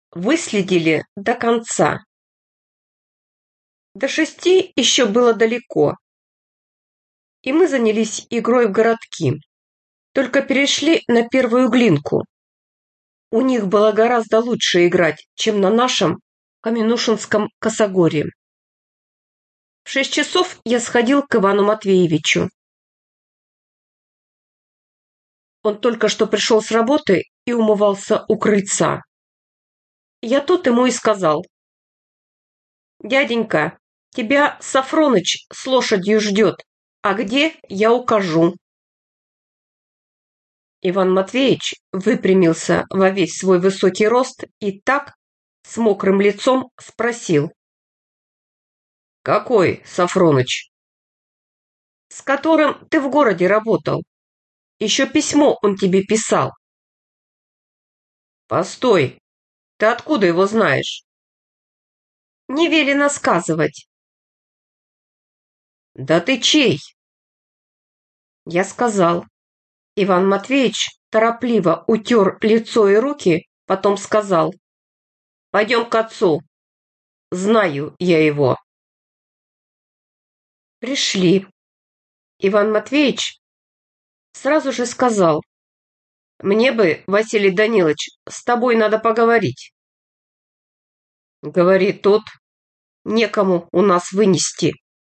Выследили до конца. До 6 еще было далеко, и мы занялись игрой в городки. Только перешли на первую глинку. У них было гораздо лучше играть, чем на нашем Каменушинском косогоре. В 6 часов я сходил к Ивану Матвеевичу. Он только что пришел с работы и умывался у крыльца. Я тут ему и сказал: «Дяденька, тебя Сафроныч с лошадью ждет, а где, я укажу». Иван Матвеевич выпрямился во весь свой высокий рост и так, с мокрым лицом, спросил: «Какой Сафроныч?» «С которым ты в городе работал. Еще письмо он тебе писал». «Постой, ты откуда его знаешь?» «Не велено сказывать». «Да ты чей?» Я сказал. Иван Матвеевич торопливо утер лицо и руки, потом сказал: «Пойдем к отцу. Знаю я его». Пришли. Иван Матвеевич сразу же сказал: «Мне бы, Василий Данилович, с тобой надо поговорить». «Говори тут, некому у нас вынести».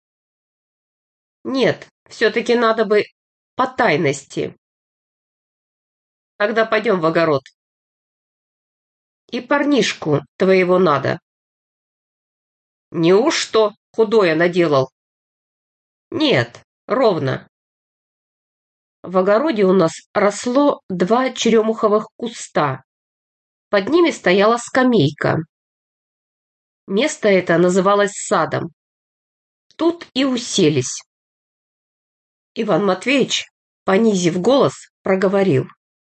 «Нет, все-таки надо бы по тайности». «Тогда пойдем в огород». «И парнишку твоего надо». «Неужто худое наделал?» «Нет, ровно». В огороде у нас росло 2 черемуховых куста. Под ними стояла скамейка. Место это называлось садом. Тут и уселись. Иван Матвеевич, понизив голос, проговорил: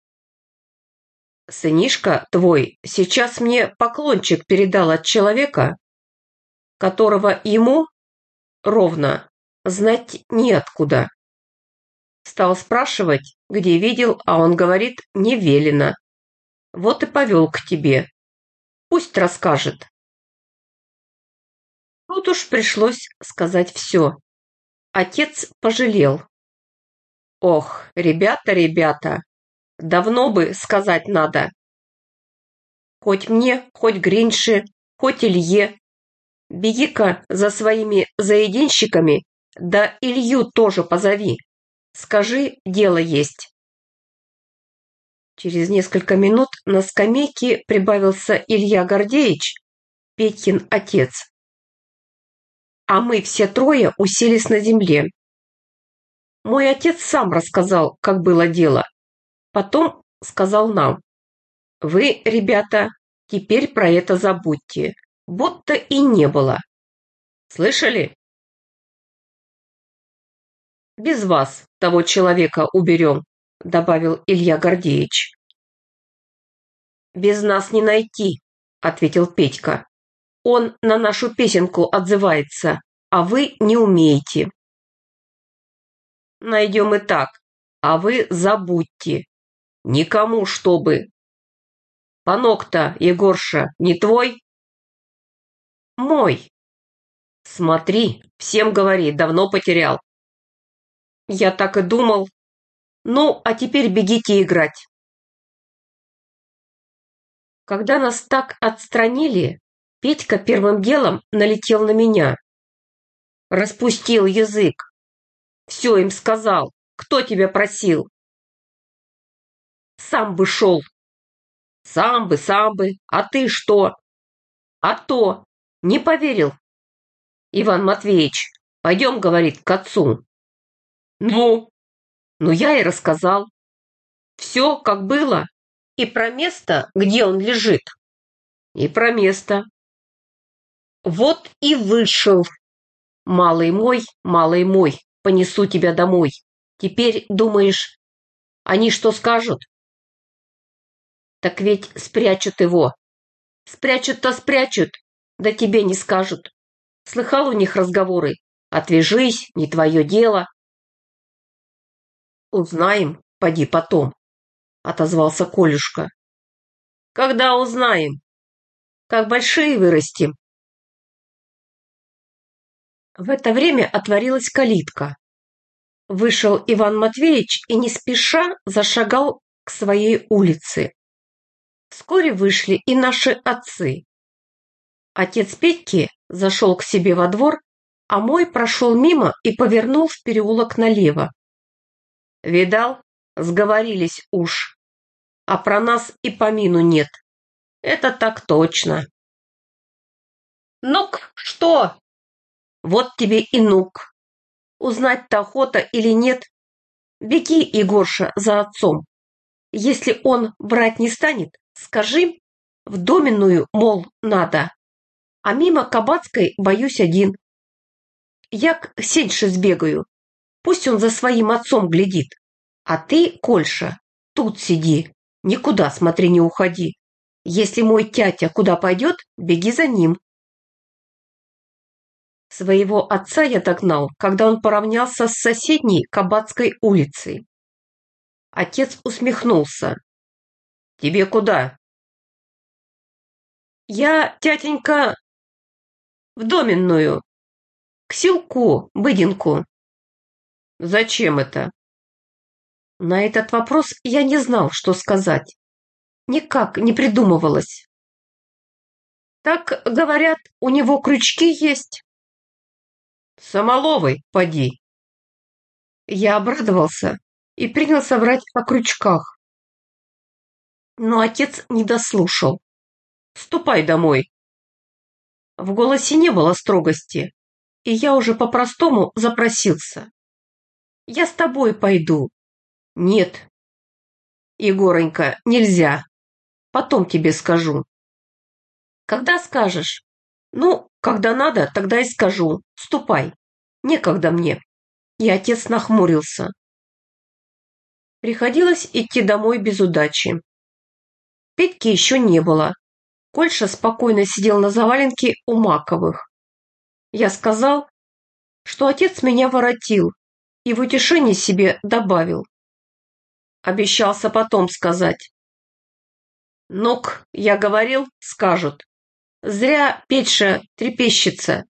«Сынишка твой сейчас мне поклончик передал от человека, которого ему ровно знать неоткуда. Стал спрашивать, где видел, а он говорит: не велено. Вот и повел к тебе. Пусть расскажет». Тут уж пришлось сказать все. Отец пожалел. Ох, ребята, ребята, давно бы сказать надо. Хоть мне, хоть Гриньше, хоть Илье. Беги-ка за своими заединщиками, да Илью тоже позови. Скажи, дело есть. Через несколько минут на скамейке прибавился Илья Гордеич, Петькин отец. А мы все трое уселись на земле. Мой отец сам рассказал, как было дело. Потом сказал нам: «Вы, ребята, теперь про это забудьте, будто и не было. Слышали? Без вас того человека уберем», добавил Илья Гордеич. «Без нас не найти», ответил Петька. «Он на нашу песенку отзывается, а вы не умеете». «Найдем и так, а вы забудьте. Никому чтобы. Панок-то, Егорша, не твой?» «Мой». «Смотри, всем говори, давно потерял». «Я так и думал. Ну, а теперь бегите играть». Когда нас так отстранили, Петька первым делом налетел на меня. Распустил язык. Все им сказал. Кто тебя просил? Сам бы шел. Сам бы. А ты что? А то. Не поверил. Иван Матвеевич, пойдем, говорит, к отцу. Ну? Ну, я и рассказал. Все, как было. И про место, где он лежит. И про место. Вот и вышел. Малый мой, понесу тебя домой. Теперь, думаешь, они что скажут? Так ведь спрячут его. Спрячут-то спрячут, да тебе не скажут. Слыхал у них разговоры? Отвяжись, не твое дело. Узнаем, поди потом, отозвался Колюшка. Когда узнаем? как большие вырастим. В это время отворилась калитка. Вышел Иван Матвеевич и не спеша зашагал к своей улице. Вскоре вышли и наши отцы. Отец Петьки зашел к себе во двор, а мой прошел мимо и повернул в переулок налево. Видал, сговорились уж, а про нас и помину нет. Это так точно. Ну-ка, что? Вот тебе и нук. Узнать-то охота или нет? Беги, Егорша, за отцом. Если он брать не станет, скажи, в доменную, мол, надо. А мимо Кабацкой боюсь один. Я к Сеньше сбегаю. Пусть он за своим отцом глядит. А ты, Кольша, тут сиди. Никуда, смотри, не уходи. Если мой тятя куда пойдет, беги за ним. Своего отца я догнал, когда он поравнялся с соседней Кабацкой улицей. Отец усмехнулся. Тебе куда? Я, тятенька, в доменную. К селку, Быдинку. Зачем это? На этот вопрос я не знал, что сказать. Никак не придумывалось. Так, говорят, у него крючки есть. Самоловый, поди. Я обрадовался и принялся врать о крючках. Но отец не дослушал. Ступай домой. В голосе не было строгости, и я уже по-простому запросился. Я с тобой пойду. Нет. Егоренька, нельзя. Потом тебе скажу. Когда скажешь? Ну, когда надо, тогда и скажу. Ступай. Некогда мне. И отец нахмурился. Приходилось идти домой без удачи. Петьки еще не было. Кольша спокойно сидел на заваленке у Маковых. Я сказал, что отец меня воротил, и в утешение себе добавил. Обещался потом сказать. Ну-ка, я говорил, скажут. Зря Петша трепещется.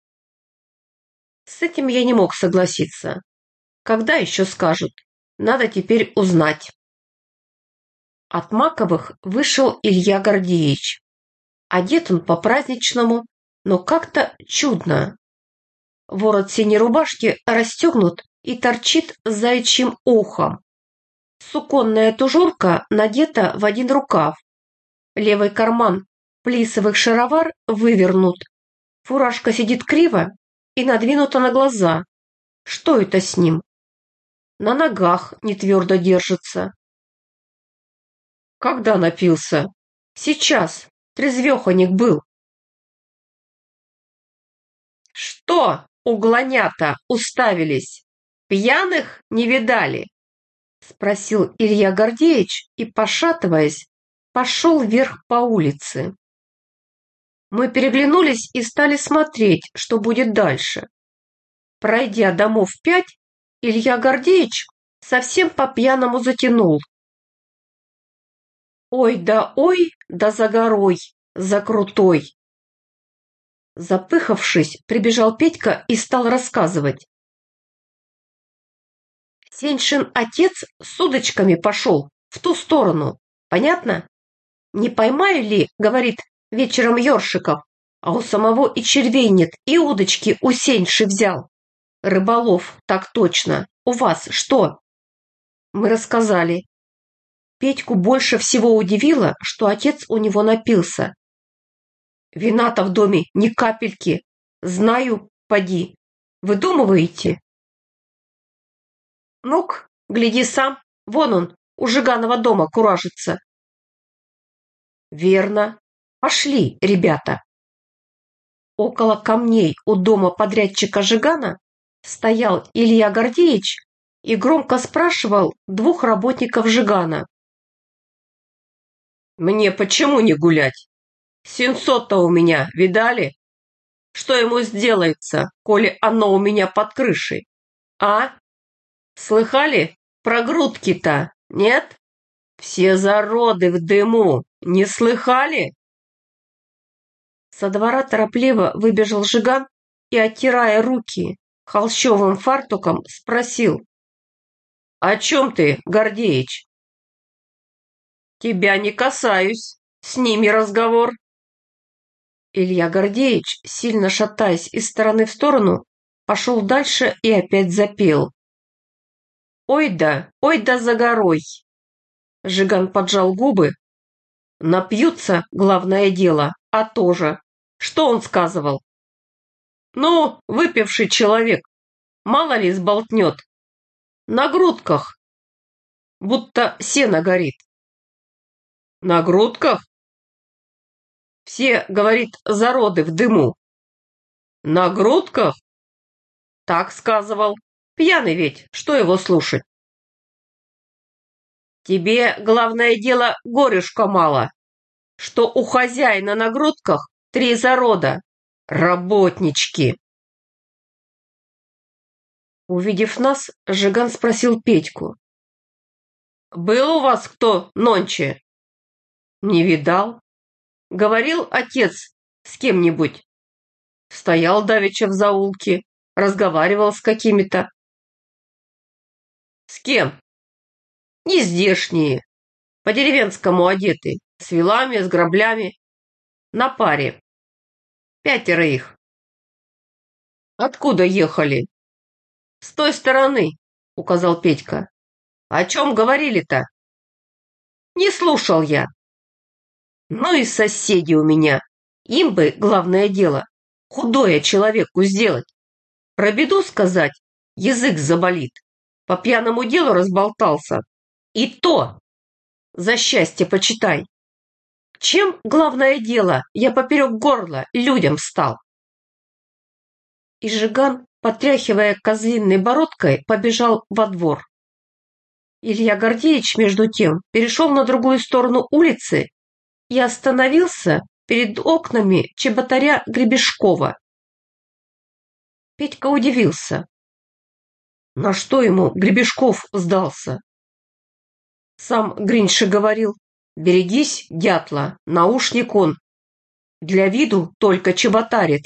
С этим я не мог согласиться. Когда еще скажут? Надо теперь узнать. От Маковых вышел Илья Гордеевич. Одет он по-праздничному, но как-то чудно. Ворот синей рубашки расстегнут и торчит заячьим ухом. Суконная тужурка надета в один рукав. Левый карман плисовых шаровар вывернут. Фуражка сидит криво и надвинута на глаза. Что это с ним? На ногах не твердо держится. Когда напился? Сейчас. Трезвеханик был. Что, угланята, уставились? Пьяных не видали? Спросил Илья Гордеевич и, пошатываясь, пошел вверх по улице. Мы переглянулись и стали смотреть, что будет дальше. Пройдя домов 5, Илья Гордеевич совсем по-пьяному затянул. Ой, да за горой, за крутой. Запыхавшись, прибежал Петька и стал рассказывать. Сеньшин отец с удочками пошел в ту сторону. Понятно? Не поймаю ли, говорит, вечером ёршиков, а у самого и червей нет, и удочки у Сеньши взял. Рыболов, так точно. У вас что? Мы рассказали. Петьку больше всего удивило, что отец у него напился. Вина-то в доме ни капельки. Знаю, поди. Выдумываете? Ну-ка, гляди сам. Вон он, у Жиганова дома куражится. Верно. Пошли, ребята. Около камней у дома подрядчика Жигана стоял Илья Гордеевич и громко спрашивал 2 работников Жигана. Мне почему не гулять? Сенцо-то у меня, видали? Что ему сделается, коли оно у меня под крышей? А? Слыхали про грудки-то, нет? Все зароды в дыму, не слыхали? Со двора торопливо выбежал Жиган и, оттирая руки холщовым фартуком, спросил: «О чем ты, Гордеич?» «Тебя не касаюсь. С ними разговор». Илья Гордеич, сильно шатаясь из стороны в сторону, пошел дальше и опять запел. Ой да за горой!» Жиган поджал губы. «Напьются, главное дело, а тоже. Что он сказывал?» «Ну, выпивший человек, мало ли сболтнет. На грудках, будто сено горит». «На грудках?» «Все, говорит, зароды в дыму». «На грудках?» «Так сказывал. Пьяный ведь, что его слушать?» «Тебе, главное дело, горюшка мало, что у хозяина на грудках 3 зарода. Работнички». Увидев нас, Жиган спросил Петьку: «Был у вас кто нонче?» «Не видал. Говорил отец с кем-нибудь?» «Стоял давеча в заулке, разговаривал с какими-то». «С кем?» «Нездешние, по-деревенскому одеты, с вилами, с граблями, на паре. 5 их». «Откуда ехали?» «С той стороны», — указал Петька. «О чем говорили-то?» «Не слушал я». «Ну и соседи у меня. Им бы, главное дело, худое человеку сделать. Про беду сказать, язык заболит. По пьяному делу разболтался. И то за счастье почитай. Чем, главное дело, я поперек горла людям стал?» И Жиган, потряхивая козлиной бородкой, побежал во двор. Илья Гордеич, между тем, перешел на другую сторону улицы и остановился перед окнами чеботаря Гребешкова. Петька удивился. На что ему Гребешков сдался? Сам Гриньша говорил: «Берегись, дятла, наушник он. Для виду только чеботарит».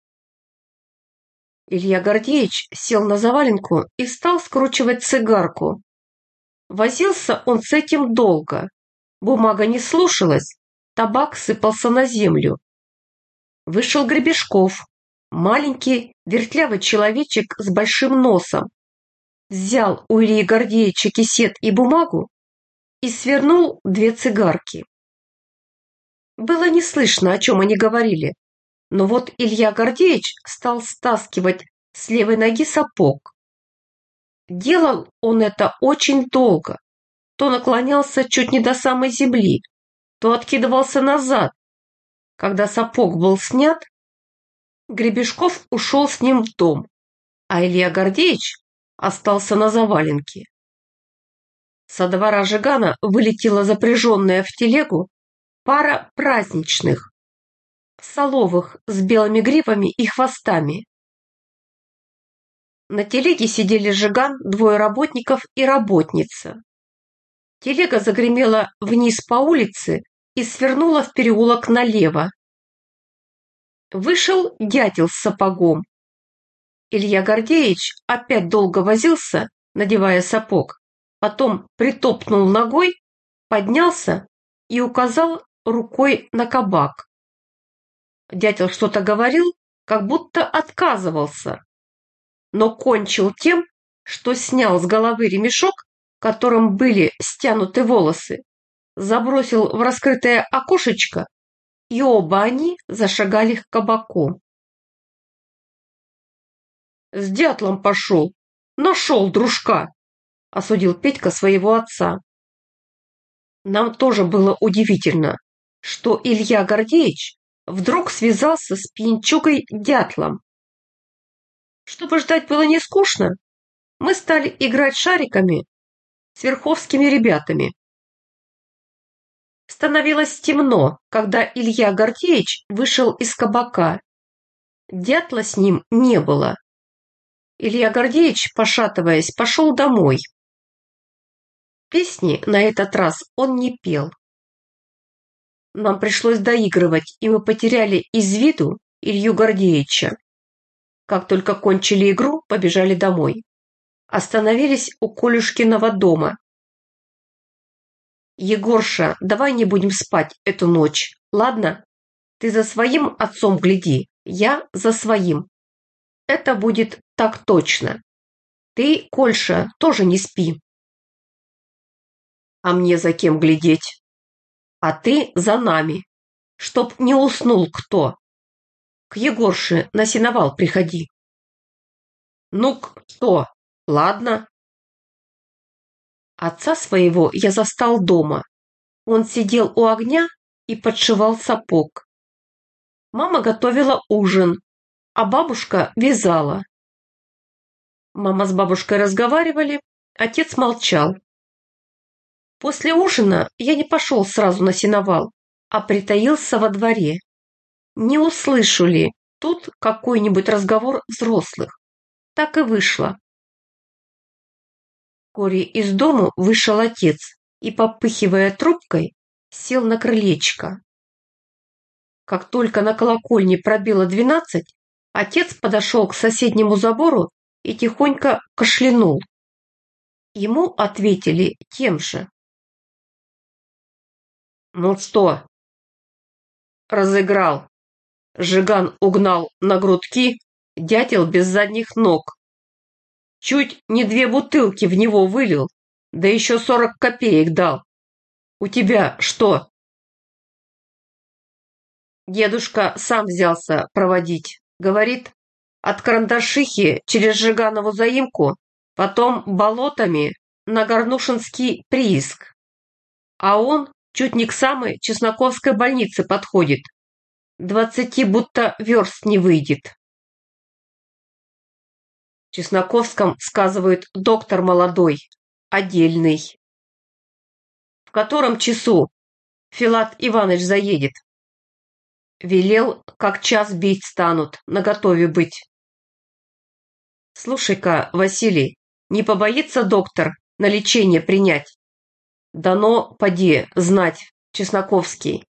Илья Гордеич сел на заваленку и стал скручивать цигарку. Возился он с этим долго. Бумага не слушалась, табак сыпался на землю. Вышел Гребешков, маленький вертлявый человечек с большим носом. Взял у Ильи Гордеича кисет и бумагу и свернул 2 цигарки. Было не слышно, о чем они говорили, но вот Илья Гордеич стал стаскивать с левой ноги сапог. Делал он это очень долго, то наклонялся чуть не до самой земли, то откидывался назад. Когда сапог был снят, Гребешков ушел с ним в дом, а Илья Гордеич остался на заваленке. Со двора Жигана вылетела запряженная в телегу пара праздничных, соловых с белыми гривами и хвостами. На телеге сидели Жиган, 2 работников и работница. Телега загремела вниз по улице и свернула в переулок налево. Вышел дятел с сапогом. Илья Гордеич опять долго возился, надевая сапог, потом притопнул ногой, поднялся и указал рукой на кабак. Дятел что-то говорил, как будто отказывался, но кончил тем, что снял с головы ремешок, которым были стянуты волосы, забросил в раскрытое окошечко, и оба они зашагали к кабаку. «С дятлом пошел, нашел дружка», — осудил Петька своего отца. Нам тоже было удивительно, что Илья Гордеич вдруг связался с пьянчугой дятлом. Чтобы ждать было не скучно, мы стали играть шариками с верховскими ребятами. Становилось темно, когда Илья Гордеич вышел из кабака. Дятла с ним не было. Илья Гордеич, пошатываясь, пошел домой. Песни на этот раз он не пел. Нам пришлось доигрывать, и мы потеряли из виду Илью Гордеевича. Как только кончили игру, побежали домой. Остановились у Колюшкиного дома. «Егорша, давай не будем спать эту ночь, ладно? Ты за своим отцом гляди, я за своим. Это будет так точно. Ты, Кольша, тоже не спи». «А мне за кем глядеть?» «А ты за нами, чтоб не уснул кто. К Егорше на сеновал приходи». «Ну кто? Ладно». Отца своего я застал дома. Он сидел у огня и подшивал сапог. Мама готовила ужин, а бабушка вязала. Мама с бабушкой разговаривали, отец молчал. После ужина я не пошел сразу на сеновал, а притаился во дворе. Не услышу ли тут какой-нибудь разговор взрослых? Так и вышло. Вскоре из дому вышел отец и, попыхивая трубкой, сел на крылечко. Как только на колокольне пробило 12, отец подошел к соседнему забору и тихонько кашлянул. Ему ответили тем же. «Ну что?» «Разыграл. Жиган угнал на грудки, дятел без задних ног. Чуть не 2 бутылки в него вылил, да еще 40 копеек дал. У тебя что?» Дедушка сам взялся проводить. Говорит, от Карандашихи через Жиганову заимку, потом болотами на Горнушинский прииск. А он чуть не к самой Чесноковской больнице подходит. 20 будто верст не выйдет. В Чесноковском, сказывают, доктор молодой, отдельный. В котором часу Филат Иванович заедет? Велел, как час бить станут, наготове быть. Слушай-ка, Василий, не побоится доктор на лечение принять? Дано, поди, знать, Чесноковский.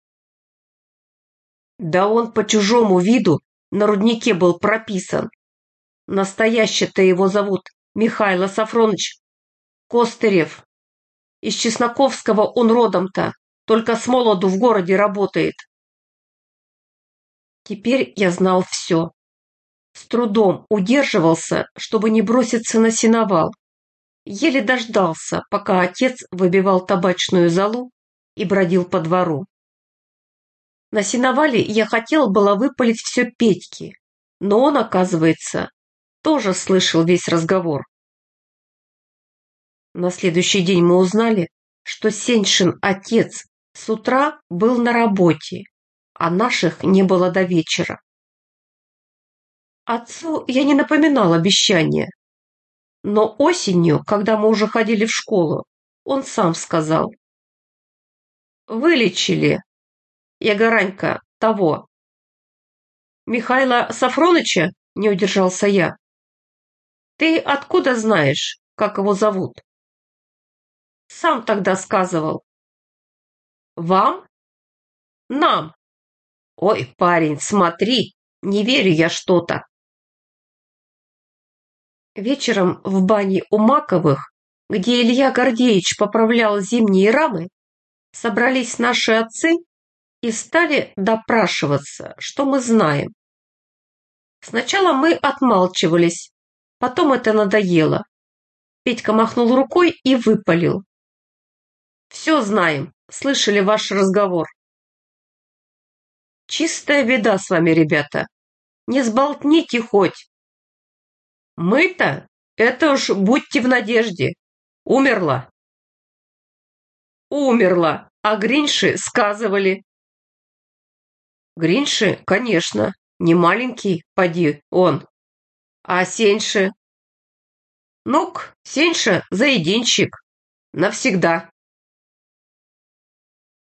Да он по чужому виду на руднике был прописан. Настоящий-то его зовут Михайло Сафроныч Костырев. Из Чесноковского он родом-то, только с молоду в городе работает. Теперь я знал все. С трудом удерживался, чтобы не броситься на сеновал. Еле дождался, пока отец выбивал табачную золу и бродил по двору. На сеновале я хотел было выпалить все Петьке, но он, оказывается, тоже слышал весь разговор. На следующий день мы узнали, что Сеньшин отец с утра был на работе, а наших не было до вечера. Отцу я не напоминал обещания, но осенью, когда мы уже ходили в школу, он сам сказал: «Вылечили, Ягоранька, того». «Михайла Сафроныча?» — не удержался я. «Ты откуда знаешь, как его зовут?» «Сам тогда сказывал». «Вам?» «Нам». «Ой, парень, смотри, не верю я что-то». Вечером в бане у Маковых, где Илья Гордеевич поправлял зимние рамы, собрались наши отцы и стали допрашиваться, что мы знаем. Сначала мы отмалчивались, потом это надоело. Петька махнул рукой и выпалил: «Все знаем, слышали ваш разговор». «Чистая беда с вами, ребята, не сболтните хоть». «Мы-то? Это уж будьте в надежде. Умерла». «Умерла, а Гринши сказывали». «Гринши, конечно, не маленький, поди он. А Сеньши?» «Ну-ка, Сеньша заединщик. Навсегда».